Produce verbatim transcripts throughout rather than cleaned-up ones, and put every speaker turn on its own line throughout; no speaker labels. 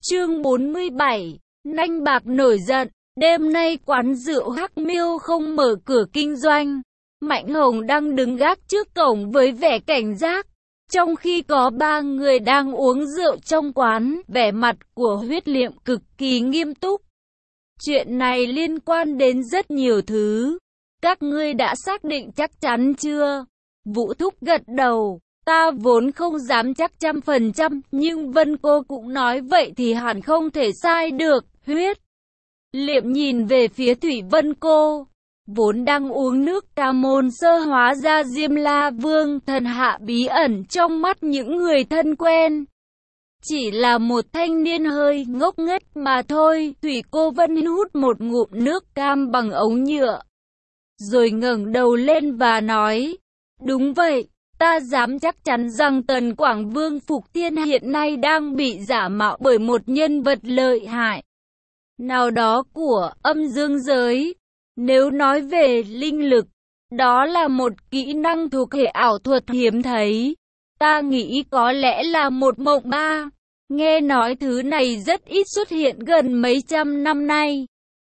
Chương bốn mươi bảy, Nanh Bạc nổi giận. Đêm nay quán rượu Hắc Miêu không mở cửa kinh doanh. Mạnh Hồng đang đứng gác trước cổng với vẻ cảnh giác. Trong khi có ba người đang uống rượu trong quán, vẻ mặt của Huyết Liệm cực kỳ nghiêm túc. Chuyện này liên quan đến rất nhiều thứ. Các ngươi đã xác định chắc chắn chưa? Vũ Thúc gật đầu. Ta vốn không dám chắc trăm phần trăm, nhưng Vân cô cũng nói vậy thì hẳn không thể sai được. Huyết Liệm nhìn về phía Thủy Vân cô, vốn đang uống nước ca môn sơ hóa ra Diêm La Vương thần hạ bí ẩn trong mắt những người thân quen. Chỉ là một thanh niên hơi ngốc nghếch mà thôi. Thủy Cô Vân hút một ngụm nước cam bằng ống nhựa, rồi ngẩng đầu lên và nói, đúng vậy. Ta dám chắc chắn rằng Tần Quảng Vương Phục Thiên hiện nay đang bị giả mạo bởi một nhân vật lợi hại nào đó của âm dương giới. Nếu nói về linh lực, đó là một kỹ năng thuộc hệ ảo thuật hiếm thấy. Ta nghĩ có lẽ là một mộng ba. Nghe nói thứ này rất ít xuất hiện gần mấy trăm năm nay.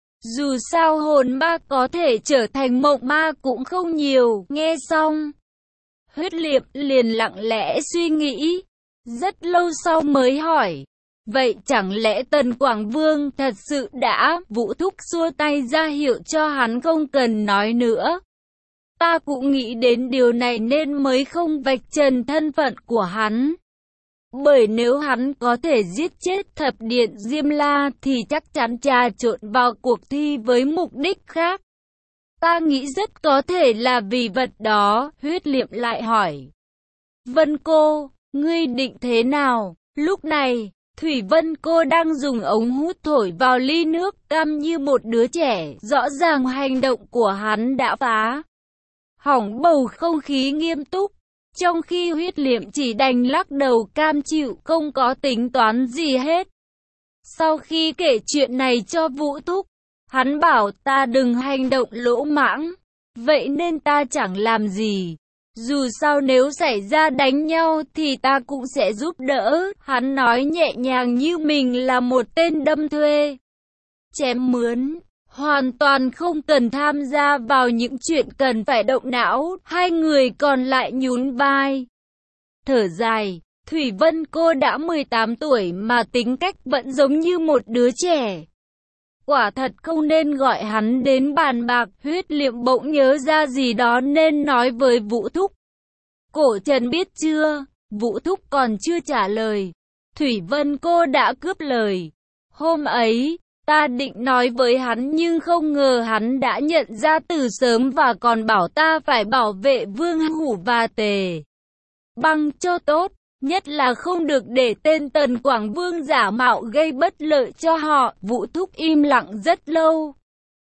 Dù sao hồn ma có thể trở thành mộng ma cũng không nhiều. Nghe xong, Huyết Liệm liền lặng lẽ suy nghĩ, rất lâu sau mới hỏi, vậy chẳng lẽ Tần Quảng Vương thật sự đã? Vũ Thúc xua tay ra hiệu cho hắn không cần nói nữa. Ta cũng nghĩ đến điều này nên mới không vạch trần thân phận của hắn. Bởi nếu hắn có thể giết chết thập điện Diêm La thì chắc chắn trà trộn vào cuộc thi với mục đích khác. Ta nghĩ rất có thể là vì vật đó. Huyết Liệm lại hỏi, Vân cô, ngươi định thế nào? Lúc này, Thủy Vân cô đang dùng ống hút thổi vào ly nước cam như một đứa trẻ. Rõ ràng hành động của hắn đã phá hỏng bầu không khí nghiêm túc. Trong khi Huyết Liệm chỉ đành lắc đầu cam chịu, không có tính toán gì hết. Sau khi kể chuyện này cho Vũ Thúc, hắn bảo ta đừng hành động lỗ mãng, vậy nên ta chẳng làm gì. Dù sao nếu xảy ra đánh nhau thì ta cũng sẽ giúp đỡ. Hắn nói nhẹ nhàng như mình là một tên đâm thuê, chém mướn, hoàn toàn không cần tham gia vào những chuyện cần phải động não. Hai người còn lại nhún vai, thở dài. Thủy Vân cô đã mười tám tuổi mà tính cách vẫn giống như một đứa trẻ. Quả thật không nên gọi hắn đến bàn bạc. Huyết Liệm bỗng nhớ ra gì đó nên nói với Vũ Thúc, Cổ Trần biết chưa? Vũ Thúc còn chưa trả lời, Thủy Vân cô đã cướp lời. Hôm ấy, ta định nói với hắn nhưng không ngờ hắn đã nhận ra từ sớm và còn bảo ta phải bảo vệ Vương Hủ và Tề Băng cho tốt. Nhất là không được để tên Tần Quảng Vương giả mạo gây bất lợi cho họ. Vũ Thúc im lặng rất lâu,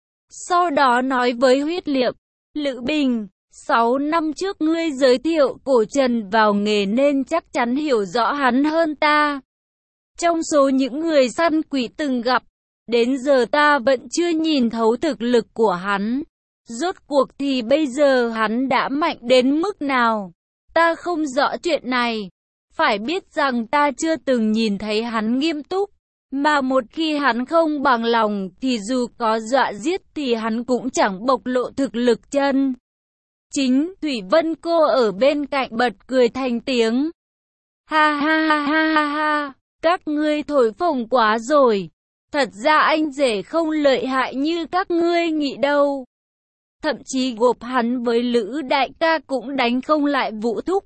sau đó nói với Huyết Liệm, Lữ Bình, sáu năm trước ngươi giới thiệu Cổ Trần vào nghề nên chắc chắn hiểu rõ hắn hơn ta. Trong số những người săn quỷ từng gặp, đến giờ ta vẫn chưa nhìn thấu thực lực của hắn. Rốt cuộc thì bây giờ hắn đã mạnh đến mức nào? Ta không rõ chuyện này. Phải biết rằng ta chưa từng nhìn thấy hắn nghiêm túc, mà một khi hắn không bằng lòng thì dù có dọa giết thì hắn cũng chẳng bộc lộ thực lực chân chính. Thủy Vân cô ở bên cạnh bật cười thành tiếng. Ha ha ha ha ha ha, các ngươi thổi phồng quá rồi. Thật ra anh rể không lợi hại như các ngươi nghĩ đâu. Thậm chí gộp hắn với Lữ đại ca cũng đánh không lại Vũ Thúc.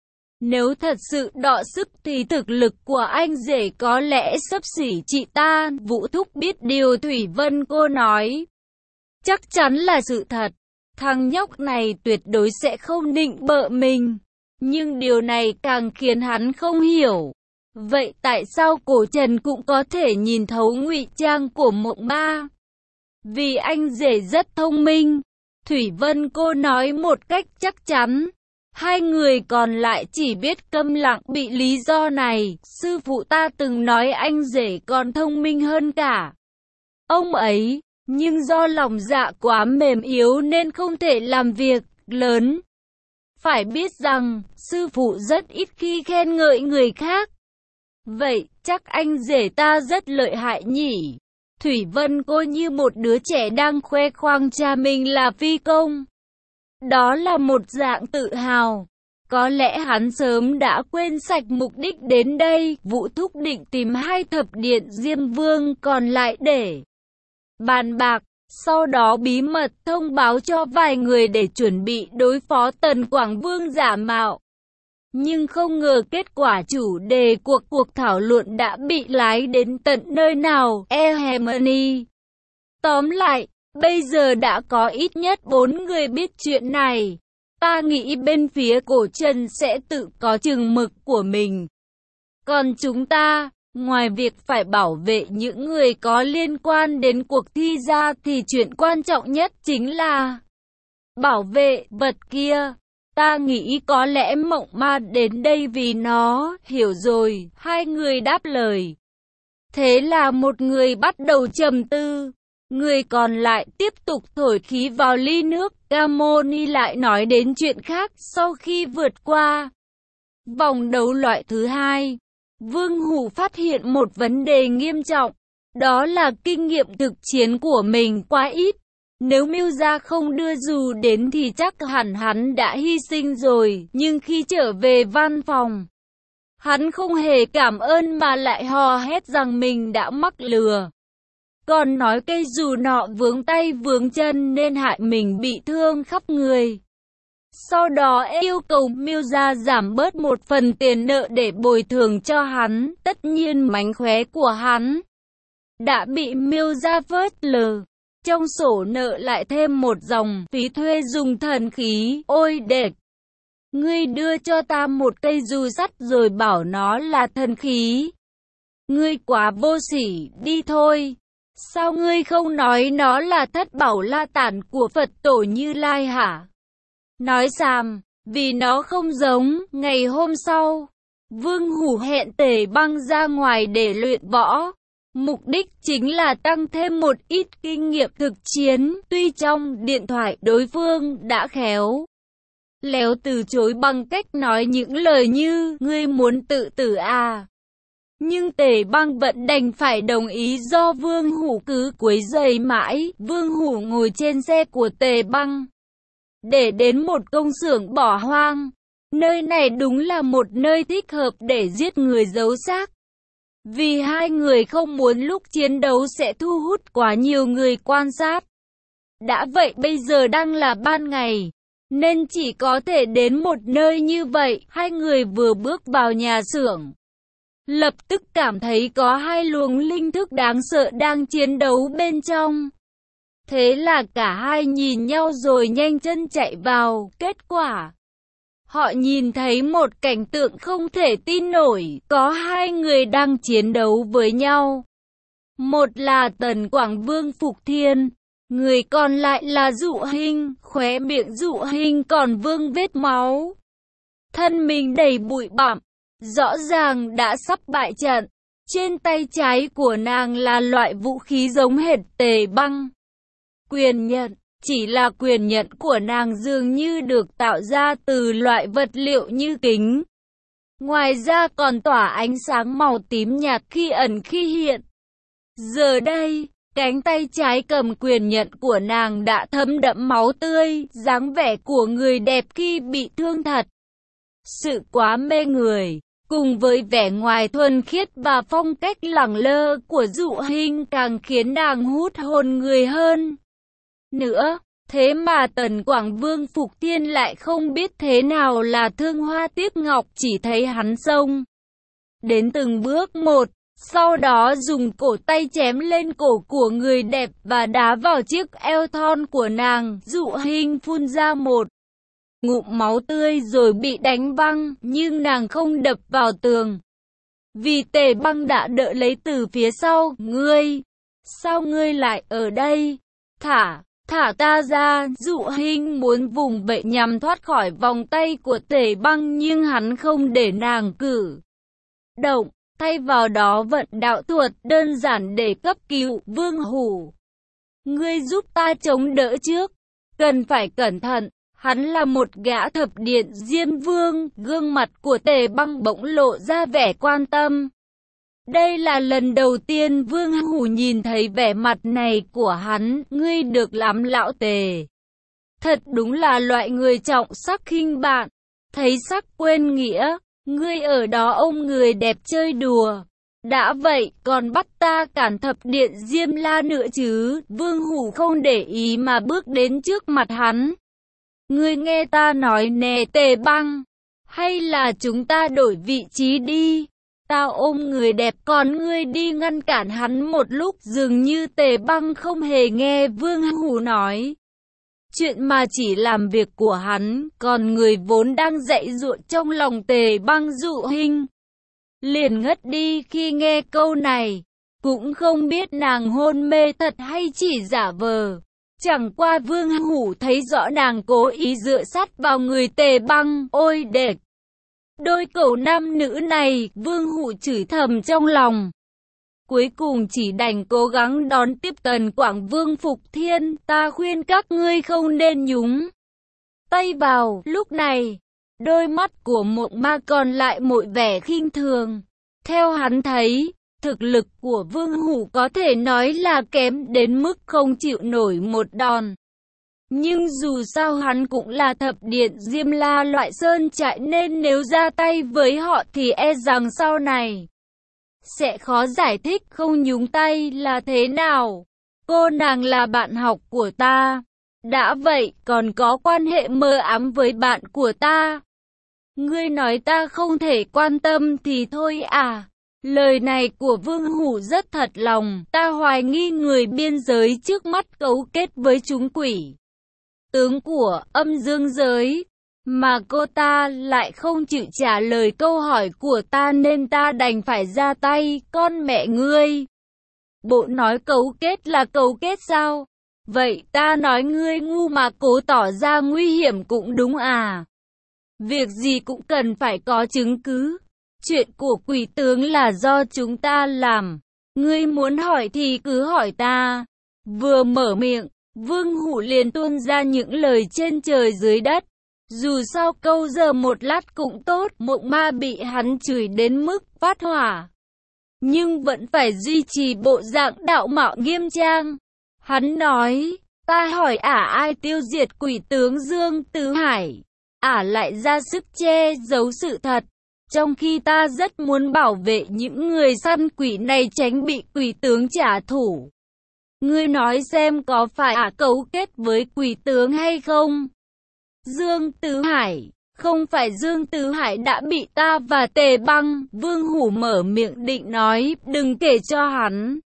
Nếu thật sự đọ sức thì thực lực của anh rể có lẽ xấp xỉ chị ta. Vũ Thúc biết điều Thủy Vân cô nói chắc chắn là sự thật. Thằng nhóc này tuyệt đối sẽ không định bợ mình. Nhưng điều này càng khiến hắn không hiểu. Vậy tại sao Cổ Trần cũng có thể nhìn thấu ngụy trang của mộng ma? Vì anh rể rất thông minh. Thủy Vân cô nói một cách chắc chắn. Hai người còn lại chỉ biết câm lặng. Bị lý do này, sư phụ ta từng nói anh rể còn thông minh hơn cả ông ấy, nhưng do lòng dạ quá mềm yếu nên không thể làm việc lớn. Phải biết rằng, sư phụ rất ít khi khen ngợi người khác. Vậy, chắc anh rể ta rất lợi hại nhỉ? Thủy Vân cô như một đứa trẻ đang khoe khoang cha mình là phi công. Đó là một dạng tự hào. Có lẽ hắn sớm đã quên sạch mục đích đến đây. Vũ Thúc định tìm hai thập điện Diêm Vương còn lại để bàn bạc. Sau đó bí mật thông báo cho vài người để chuẩn bị đối phó Tần Quảng Vương giả mạo. Nhưng không ngờ kết quả chủ đề cuộc cuộc thảo luận đã bị lái đến tận nơi nào, e Hermione. Tóm lại, bây giờ đã có ít nhất bốn người biết chuyện này. Ta nghĩ bên phía Cổ Trần sẽ tự có chừng mực của mình. Còn chúng ta, ngoài việc phải bảo vệ những người có liên quan đến cuộc thi ra thì chuyện quan trọng nhất chính là bảo vệ vật kia. Ta nghĩ có lẽ Mộng Ma đến đây vì nó, hiểu rồi, hai người đáp lời. Thế là một người bắt đầu trầm tư, người còn lại tiếp tục thổi khí vào ly nước. Gamoni lại nói đến chuyện khác sau khi vượt qua vòng đấu loại thứ hai. Vương Hủ phát hiện một vấn đề nghiêm trọng, đó là kinh nghiệm thực chiến của mình quá ít. Nếu Mưu Gia không đưa dù đến thì chắc hẳn hắn đã hy sinh rồi, nhưng khi trở về văn phòng, hắn không hề cảm ơn mà lại hò hét rằng mình đã mắc lừa. Còn nói cây dù nọ vướng tay vướng chân nên hại mình bị thương khắp người. Sau đó yêu cầu Mưu Gia giảm bớt một phần tiền nợ để bồi thường cho hắn. Tất nhiên mánh khóe của hắn đã bị Mưu Gia phớt lờ. Trong sổ nợ lại thêm một dòng phí thuê dùng thần khí. Ôi đệt! Ngươi đưa cho ta một cây dù sắt rồi bảo nó là thần khí. Ngươi quá vô sỉ, đi thôi. Sao ngươi không nói nó là thất bảo la tản của Phật tổ Như Lai hả? Nói xàm, vì nó không giống. Ngày hôm sau, Vương Hủ hẹn Tề Băng ra ngoài để luyện võ. Mục đích chính là tăng thêm một ít kinh nghiệm thực chiến. Tuy trong điện thoại đối phương đã khéo léo từ chối bằng cách nói những lời như ngươi muốn tự tử à. Nhưng Tề Băng vẫn đành phải đồng ý do Vương Hủ cứ quấy rầy mãi. Vương Hủ ngồi trên xe của Tề Băng để đến một công xưởng bỏ hoang. Nơi này đúng là một nơi thích hợp để giết người giấu xác. Vì hai người không muốn lúc chiến đấu sẽ thu hút quá nhiều người quan sát. Đã vậy bây giờ đang là ban ngày, nên chỉ có thể đến một nơi như vậy. Hai người vừa bước vào nhà xưởng, lập tức cảm thấy có hai luồng linh thức đáng sợ đang chiến đấu bên trong. Thế là cả hai nhìn nhau rồi nhanh chân chạy vào. Kết quả, họ nhìn thấy một cảnh tượng không thể tin nổi. Có hai người đang chiến đấu với nhau. Một là Tần Quảng Vương Phục Thiên, người còn lại là Dụ Hinh. Khóe miệng Dụ Hinh còn vương vết máu, thân mình đầy bụi bặm, rõ ràng đã sắp bại trận. Trên tay trái của nàng là loại vũ khí giống hệt Tề Băng, quyền nhận. Chỉ là quyền nhận của nàng dường như được tạo ra từ loại vật liệu như kính. Ngoài ra còn tỏa ánh sáng màu tím nhạt khi ẩn khi hiện. Giờ đây, cánh tay trái cầm quyền nhận của nàng đã thấm đẫm máu tươi, dáng vẻ của người đẹp khi bị thương thật. Sự quá mê người, cùng với vẻ ngoài thuần khiết và phong cách lẳng lơ của Dụ Hinh càng khiến nàng hút hồn người hơn nữa. Thế mà Tần Quảng Vương Phục Thiên lại không biết thế nào là thương hoa tiếc ngọc, chỉ thấy hắn xông đến từng bước một, sau đó dùng cổ tay chém lên cổ của người đẹp và đá vào chiếc eo thon của nàng. Dụ Hinh phun ra một ngụm máu tươi rồi bị đánh văng, nhưng nàng không đập vào tường, vì Tề Băng đã đỡ lấy từ phía sau. Ngươi, sao ngươi lại ở đây? Thả! Thả ta ra! Dụ Hinh muốn vùng vẫy nhằm thoát khỏi vòng tay của Tề Băng, nhưng hắn không để nàng cử động, thay vào đó vận đạo thuật đơn giản để cấp cứu. Vương Hủ, ngươi giúp ta chống đỡ trước, cần phải cẩn thận. Hắn là một gã thập điện Diêm Vương. Gương mặt của Tề Băng bỗng lộ ra vẻ quan tâm. Đây là lần đầu tiên Vương Hủ nhìn thấy vẻ mặt này của hắn. Ngươi được lắm lão Tề. Thật đúng là loại người trọng sắc khinh bạn, thấy sắc quên nghĩa. Ngươi ở đó ôm người đẹp chơi đùa. Đã vậy còn bắt ta cản thập điện Diêm La nữa chứ. Vương Hủ không để ý mà bước đến trước mặt hắn. Ngươi nghe ta nói nè Tề Băng, hay là chúng ta đổi vị trí đi. Tao ôm người đẹp còn ngươi đi ngăn cản hắn một lúc. Dường như Tề Băng không hề nghe Vương Hủ nói chuyện mà chỉ làm việc của hắn. Còn người vốn đang dạy dụa trong lòng Tề Băng Dụ Hinh liền ngất đi khi nghe câu này. Cũng không biết nàng hôn mê thật hay chỉ giả vờ. Chẳng qua Vương Hủ thấy rõ nàng cố ý dựa sát vào người Tề Băng. Ôi đệt! Đôi cẩu nam nữ này, Vương Hủ chửi thầm trong lòng. Cuối cùng chỉ đành cố gắng đón tiếp Tần Quảng Vương Phục Thiên. Ta khuyên các ngươi không nên nhúng tay vào. Lúc này, đôi mắt của Mộng Ma còn lại mọi vẻ khinh thường. Theo hắn thấy, thực lực của Vương Hủ có thể nói là kém đến mức không chịu nổi một đòn. Nhưng dù sao hắn cũng là thập điện Diêm La loại sơn trại, nên nếu ra tay với họ thì e rằng sau này sẽ khó giải thích. Không nhúng tay là thế nào? Cô nàng là bạn học của ta. Đã vậy còn có quan hệ mờ ám với bạn của ta. Ngươi nói ta không thể quan tâm thì thôi à? Lời này của Vương Hủ rất thật lòng. Ta hoài nghi người biên giới trước mắt cấu kết với chúng quỷ tướng của âm dương giới, mà cô ta lại không chịu trả lời câu hỏi của ta nên ta đành phải ra tay. Con mẹ ngươi! Bộ nói cấu kết là cấu kết sao? Vậy ta nói ngươi ngu mà cố tỏ ra nguy hiểm cũng đúng à? Việc gì cũng cần phải có chứng cứ. Chuyện của quỷ tướng là do chúng ta làm. Ngươi muốn hỏi thì cứ hỏi ta. Vừa mở miệng, Vương Hủ liền tuôn ra những lời trên trời dưới đất. Dù sao câu giờ một lát cũng tốt. Mộng Ma bị hắn chửi đến mức phát hỏa, nhưng vẫn phải duy trì bộ dạng đạo mạo nghiêm trang. Hắn nói, ta hỏi ả ai tiêu diệt quỷ tướng Dương Tứ Hải? Ả lại ra sức che giấu sự thật, trong khi ta rất muốn bảo vệ những người săn quỷ này tránh bị quỷ tướng trả thù. Ngươi nói xem có phải ả cấu kết với quỷ tướng hay không? Dương Tứ Hải, không phải Dương Tứ Hải đã bị ta và Tề Băng? Vương Hủ mở miệng định nói, đừng kể cho hắn.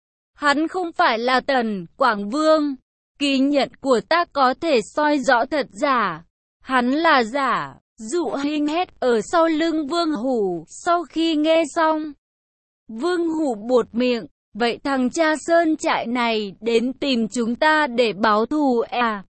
Hắn không phải là Tần Quảng Vương. Kỳ nhận của ta có thể soi rõ thật giả. Hắn là giả. Dụ Hinh hét ở sau lưng Vương Hủ. Sau khi nghe xong, Vương Hủ buột miệng. Vậy thằng cha sơn trại này đến tìm chúng ta để báo thù à?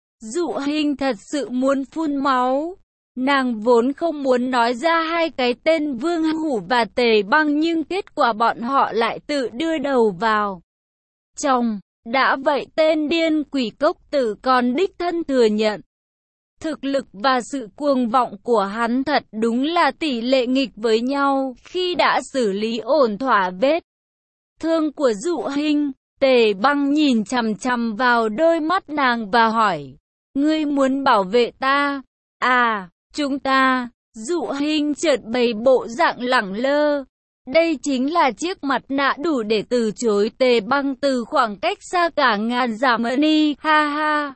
Dụ Hinh thật sự muốn phun máu. Nàng vốn không muốn nói ra hai cái tên Vương Hủ và Tề Băng, nhưng kết quả bọn họ lại tự đưa đầu vào chồng. Đã vậy tên điên quỷ cốc tử còn đích thân thừa nhận thực lực và sự cuồng vọng của hắn thật đúng là tỷ lệ nghịch với nhau. Khi đã xử lý ổn thỏa vết thương của Dụ Hinh, Tề Băng nhìn chằm chằm vào đôi mắt nàng và hỏi, ngươi muốn bảo vệ ta? À, chúng ta. Dụ Hinh chợt bày bộ dạng lẳng lơ. Đây chính là chiếc mặt nạ đủ để từ chối Tề Băng từ khoảng cách xa cả ngàn dặm đi. Ha ha.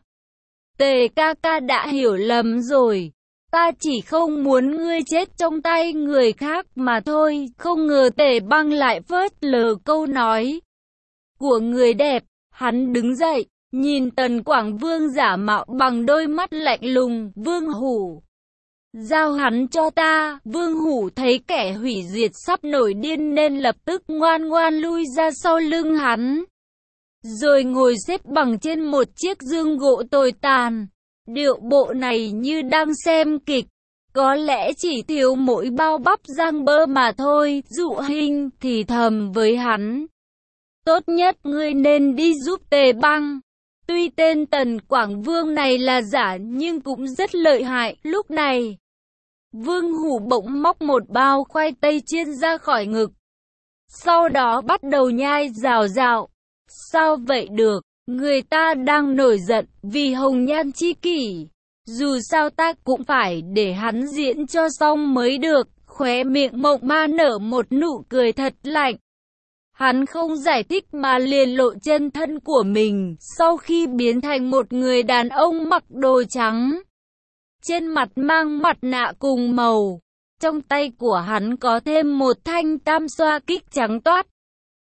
Tề ca ca đã hiểu lầm rồi. Ta chỉ không muốn ngươi chết trong tay người khác mà thôi. Không ngờ Tề Băng lại phớt lờ câu nói của người đẹp. Hắn đứng dậy, nhìn Tần Quảng Vương giả mạo bằng đôi mắt lạnh lùng. Vương Hủ, giao hắn cho ta. Vương Hủ thấy kẻ hủy diệt sắp nổi điên nên lập tức ngoan ngoan lui ra sau lưng hắn, rồi ngồi xếp bằng trên một chiếc giường gỗ tồi tàn. Điệu bộ này như đang xem kịch, có lẽ chỉ thiếu mỗi bao bắp rang bơ mà thôi. Dụ Hinh thì thầm với hắn, tốt nhất ngươi nên đi giúp Tề Băng. Tuy tên Tần Quảng Vương này là giả nhưng cũng rất lợi hại. Lúc này, Vương Hủ bỗng móc một bao khoai tây chiên ra khỏi ngực. sau đó bắt đầu nhai rào rào. Sao vậy được, người ta đang nổi giận vì hồng nhan chi kỷ. Dù sao ta cũng phải để hắn diễn cho xong mới được. Khóe miệng Mộng Ma nở một nụ cười thật lạnh. Hắn không giải thích mà liền lộ chân thân của mình sau khi biến thành một người đàn ông mặc đồ trắng. Trên mặt mang mặt nạ cùng màu. Trong tay của hắn có thêm một thanh tam xoa kích trắng toát.